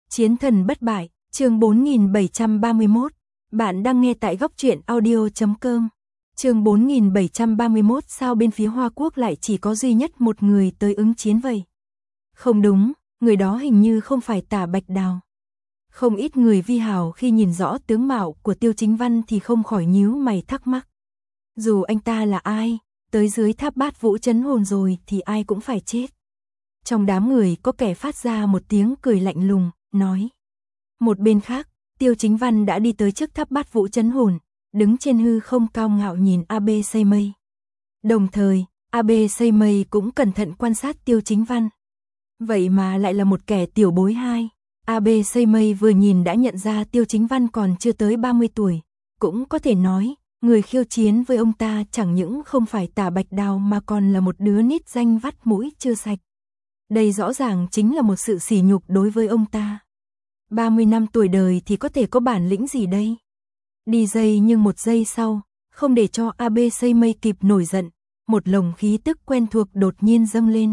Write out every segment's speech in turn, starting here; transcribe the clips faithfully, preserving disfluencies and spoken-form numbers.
Chiến thần bất bại, chương bốn nghìn bảy trăm ba mươi mốt. Bạn đang nghe tại góc truyện audio chấm com. Chương bốn nghìn bảy trăm ba mươi mốt. Sao bên phía Hoa Quốc lại chỉ có duy nhất một người tới ứng chiến vậy? Không đúng, người đó hình như không phải Tả Bạch Đào. Không ít người vi hào khi nhìn rõ tướng mạo của Tiêu Chính Văn thì không khỏi nhíu mày thắc mắc. Dù anh ta là ai, tới dưới tháp Bát Vũ Trấn Hồn rồi thì ai cũng phải chết. Trong đám người có kẻ phát ra một tiếng cười lạnh lùng, nói. Một bên khác, Tiêu Chính Văn đã đi tới trước tháp Bát Vũ Trấn Hồn, đứng trên hư không cao ngạo nhìn a bê Xây Mây. Đồng thời, a bê Xây Mây cũng cẩn thận quan sát Tiêu Chính Văn. Vậy mà lại là một kẻ tiểu bối hai. a bê Xây Mây vừa nhìn đã nhận ra Tiêu Chính Văn còn chưa tới ba mươi tuổi. Cũng có thể nói, người khiêu chiến với ông ta chẳng những không phải Tả Bạch Đào mà còn là một đứa nít danh vắt mũi chưa sạch. Đây rõ ràng chính là một sự sỉ nhục đối với ông ta. ba mươi năm tuổi đời thì có thể có bản lĩnh gì đây? Đi giây nhưng một giây sau, không để cho a bê Xây Mây kịp nổi giận, một lồng khí tức quen thuộc đột nhiên dâng lên.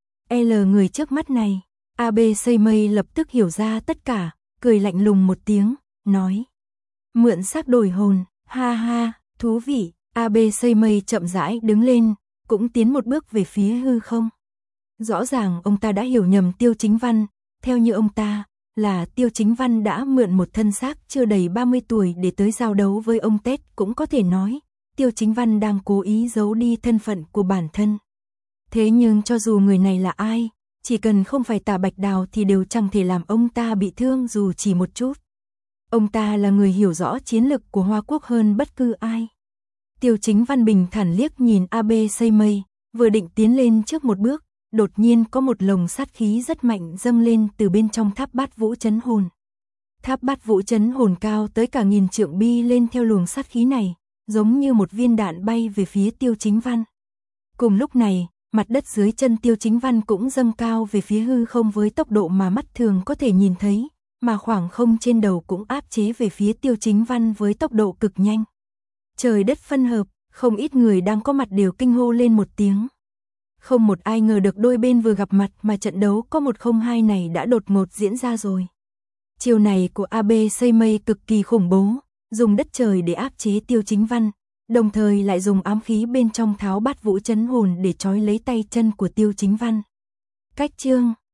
L người trước mắt này, a bê Xây Mây lập tức hiểu ra tất cả, cười lạnh lùng một tiếng, nói. Mượn xác đổi hồn, ha ha, thú vị. a bê Xây Mây chậm rãi đứng lên, cũng tiến một bước về phía hư không. Rõ ràng ông ta đã hiểu nhầm Tiêu Chính Văn, theo như ông ta, là Tiêu Chính Văn đã mượn một thân xác chưa đầy ba mươi tuổi để tới giao đấu với ông Tết, cũng có thể nói, Tiêu Chính Văn đang cố ý giấu đi thân phận của bản thân. Thế nhưng cho dù người này là ai, chỉ cần không phải Tả Bạch Đào thì đều chẳng thể làm ông ta bị thương dù chỉ một chút. Ông ta là người hiểu rõ chiến lực của Hoa Quốc hơn bất cứ ai. Tiêu Chính Văn bình thản liếc nhìn a bê Xây Mây, vừa định tiến lên trước một bước, đột nhiên có một lồng sát khí rất mạnh dâng lên từ bên trong tháp Bát Vũ Trấn Hồn. Tháp Bát Vũ Trấn Hồn cao tới cả nghìn trượng bi lên theo luồng sát khí này, giống như một viên đạn bay về phía Tiêu Chính Văn. Cùng lúc này, mặt đất dưới chân Tiêu Chính Văn cũng dâng cao về phía hư không với tốc độ mà mắt thường có thể nhìn thấy, mà khoảng không trên đầu cũng áp chế về phía Tiêu Chính Văn với tốc độ cực nhanh. Trời đất phân hợp, không ít người đang có mặt đều kinh hô lên một tiếng. Không một ai ngờ được đôi bên vừa gặp mặt mà trận đấu có một không hai này đã đột ngột diễn ra rồi. Chiều này của a bê Xây Mây cực kỳ khủng bố, dùng đất trời để áp chế Tiêu Chính Văn, đồng thời lại dùng ám khí bên trong tháo Bát Vũ Trấn Hồn để trói lấy tay chân của Tiêu Chính Văn. Cách chương,